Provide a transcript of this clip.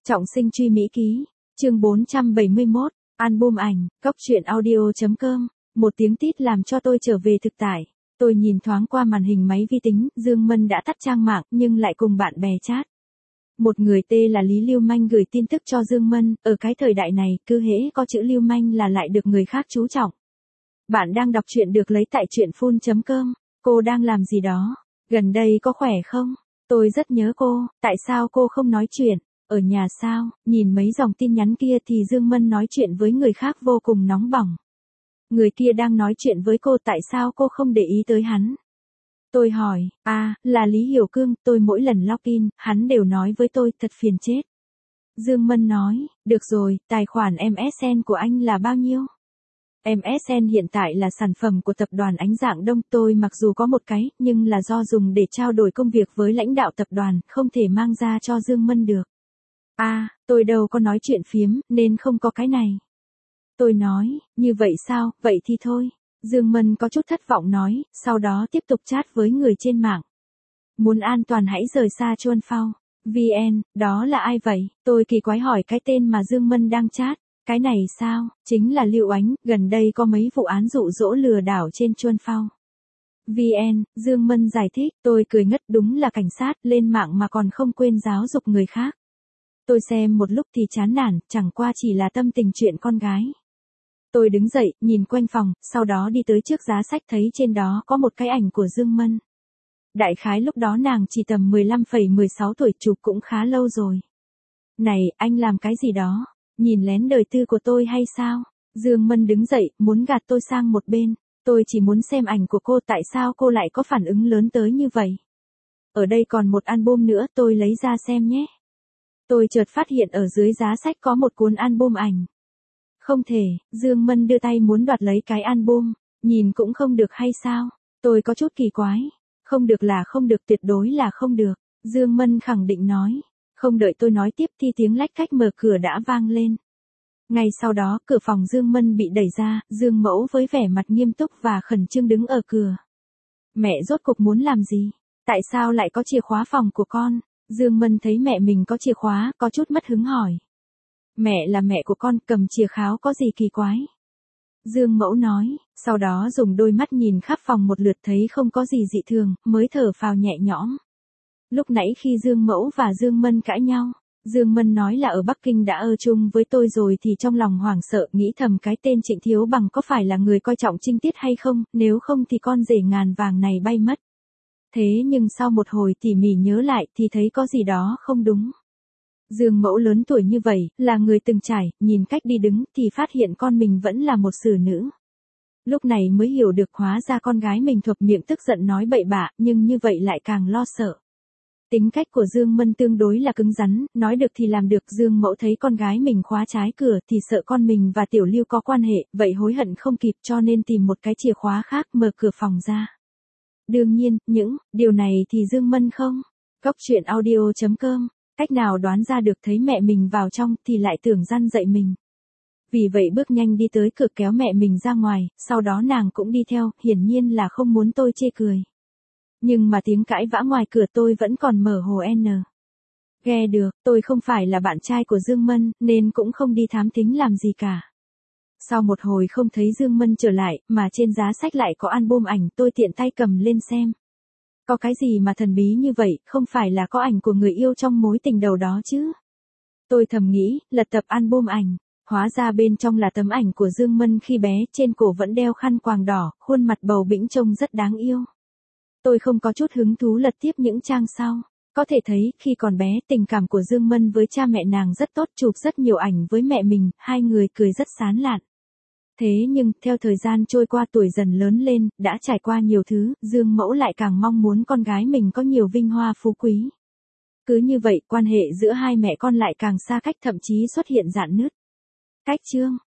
Trọng sinh truy Mỹ ký, chương 471, album ảnh, cóc truyện audio.com, một tiếng tít làm cho tôi trở về thực tại. Tôi nhìn thoáng qua màn hình máy vi tính, Dương Mân đã tắt trang mạng nhưng lại cùng bạn bè chat. Một người tên là Lý Lưu Manh gửi tin tức cho Dương Mân, ở cái thời đại này, cứ hễ có chữ Lưu Manh là lại được người khác chú trọng. Bạn đang đọc truyện được lấy tại truyện.com, cô đang làm gì đó? Gần đây có khỏe không? Tôi rất nhớ cô, tại sao cô không nói chuyện? Ở nhà sao? Nhìn mấy dòng tin nhắn kia thì Dương Mân nói chuyện với người khác vô cùng nóng bỏng. Người kia đang nói chuyện với cô, tại sao cô không để ý tới hắn? Tôi hỏi, là Lý Hiểu Cương, tôi mỗi lần login, hắn đều nói với tôi, thật phiền chết. Dương Mân nói, được rồi, tài khoản MSN của anh là bao nhiêu? MSN hiện tại là sản phẩm của tập đoàn Ánh Dạng Đông, tôi mặc dù có một cái, nhưng là do dùng để trao đổi công việc với lãnh đạo tập đoàn, không thể mang ra cho Dương Mân được. Tôi đâu có nói chuyện phiếm, nên không có cái này. Tôi nói, như vậy sao, vậy thì thôi. Dương Mân có chút thất vọng nói, sau đó tiếp tục chat với người trên mạng. Muốn an toàn hãy rời xa Chuan Phao. VN, đó là ai vậy? Tôi kỳ quái hỏi cái tên mà Dương Mân đang chat. Cái này sao? Chính là Lưu Ánh, gần đây có mấy vụ án dụ dỗ lừa đảo trên Chuan Phao. VN, Dương Mân giải thích, tôi cười ngất, đúng là cảnh sát, lên mạng mà còn không quên giáo dục người khác. Tôi xem một lúc thì chán nản, chẳng qua chỉ là tâm tình chuyện con gái. Tôi đứng dậy, nhìn quanh phòng, sau đó đi tới trước giá sách thấy trên đó có một cái ảnh của Dương Mân. Đại khái lúc đó nàng chỉ tầm 15,16 tuổi, chụp cũng khá lâu rồi. Này, anh làm cái gì đó? Nhìn lén đời tư của tôi hay sao? Dương Mân đứng dậy, muốn gạt tôi sang một bên. Tôi chỉ muốn xem ảnh của cô, tại sao cô lại có phản ứng lớn tới như vậy? Ở đây còn một album nữa, tôi lấy ra xem nhé. Tôi chợt phát hiện ở dưới giá sách có một cuốn album ảnh. Không thể, Dương Mân đưa tay muốn đoạt lấy cái album, nhìn cũng không được hay sao? Tôi có chút kỳ quái. Không được là không được, tuyệt đối là không được. Dương Mân khẳng định nói. Không đợi tôi nói tiếp thì tiếng lách cách mở cửa đã vang lên. Ngay sau đó, cửa phòng Dương Mân bị đẩy ra, Dương Mẫu với vẻ mặt nghiêm túc và khẩn trương đứng ở cửa. Mẹ rốt cuộc muốn làm gì? Tại sao lại có chìa khóa phòng của con? Dương Mân thấy mẹ mình có chìa khóa, có chút mất hứng hỏi. Mẹ là mẹ của con, cầm chìa khóa có gì kỳ quái? Dương Mẫu nói, sau đó dùng đôi mắt nhìn khắp phòng một lượt thấy không có gì dị thường, mới thở phào nhẹ nhõm. Lúc nãy khi Dương Mẫu và Dương Mân cãi nhau, Dương Mân nói là ở Bắc Kinh đã ở chung với tôi rồi thì trong lòng hoảng sợ nghĩ thầm cái tên Trịnh Thiếu Bằng có phải là người coi trọng trinh tiết hay không, nếu không thì con rể ngàn vàng này bay mất. Thế nhưng sau một hồi tỉ mỉ nhớ lại thì thấy có gì đó không đúng. Dương Mẫu lớn tuổi như vậy, là người từng trải, nhìn cách đi đứng thì phát hiện con mình vẫn là một xử nữ. Lúc này mới hiểu được hóa ra con gái mình thuộc miệng tức giận nói bậy bạ, nhưng như vậy lại càng lo sợ. Tính cách của Dương Mân tương đối là cứng rắn, nói được thì làm được. Dương Mẫu thấy con gái mình khóa trái cửa thì sợ con mình và Tiểu Lưu có quan hệ, vậy hối hận không kịp cho nên tìm một cái chìa khóa khác mở cửa phòng ra. Đương nhiên, điều này thì Dương Mân không. Cóc truyện audio.com, cách nào đoán ra được thấy mẹ mình vào trong thì lại tưởng răn dạy mình. Vì vậy bước nhanh đi tới cửa kéo mẹ mình ra ngoài, sau đó nàng cũng đi theo, hiển nhiên là không muốn tôi chê cười. Nhưng mà tiếng cãi vã ngoài cửa tôi vẫn còn mở hồ nghe được, tôi không phải là bạn trai của Dương Mân, nên cũng không đi thám thính làm gì cả. Sau một hồi không thấy Dương Mân trở lại, mà trên giá sách lại có album ảnh, tôi tiện tay cầm lên xem. Có cái gì mà thần bí như vậy, không phải là có ảnh của người yêu trong mối tình đầu đó chứ? Tôi thầm nghĩ, lật tập album ảnh, hóa ra bên trong là tấm ảnh của Dương Mân khi bé, trên cổ vẫn đeo khăn quàng đỏ, khuôn mặt bầu bĩnh trông rất đáng yêu. Tôi không có chút hứng thú lật tiếp những trang sau. Có thể thấy, khi còn bé, tình cảm của Dương Mân với cha mẹ nàng rất tốt, chụp rất nhiều ảnh với mẹ mình, hai người cười rất sán lạn. Thế nhưng, theo thời gian trôi qua tuổi dần lớn lên, đã trải qua nhiều thứ, Dương Mẫu lại càng mong muốn con gái mình có nhiều vinh hoa phú quý. Cứ như vậy, quan hệ giữa hai mẹ con lại càng xa cách, thậm chí xuất hiện rạn nứt. Cách chương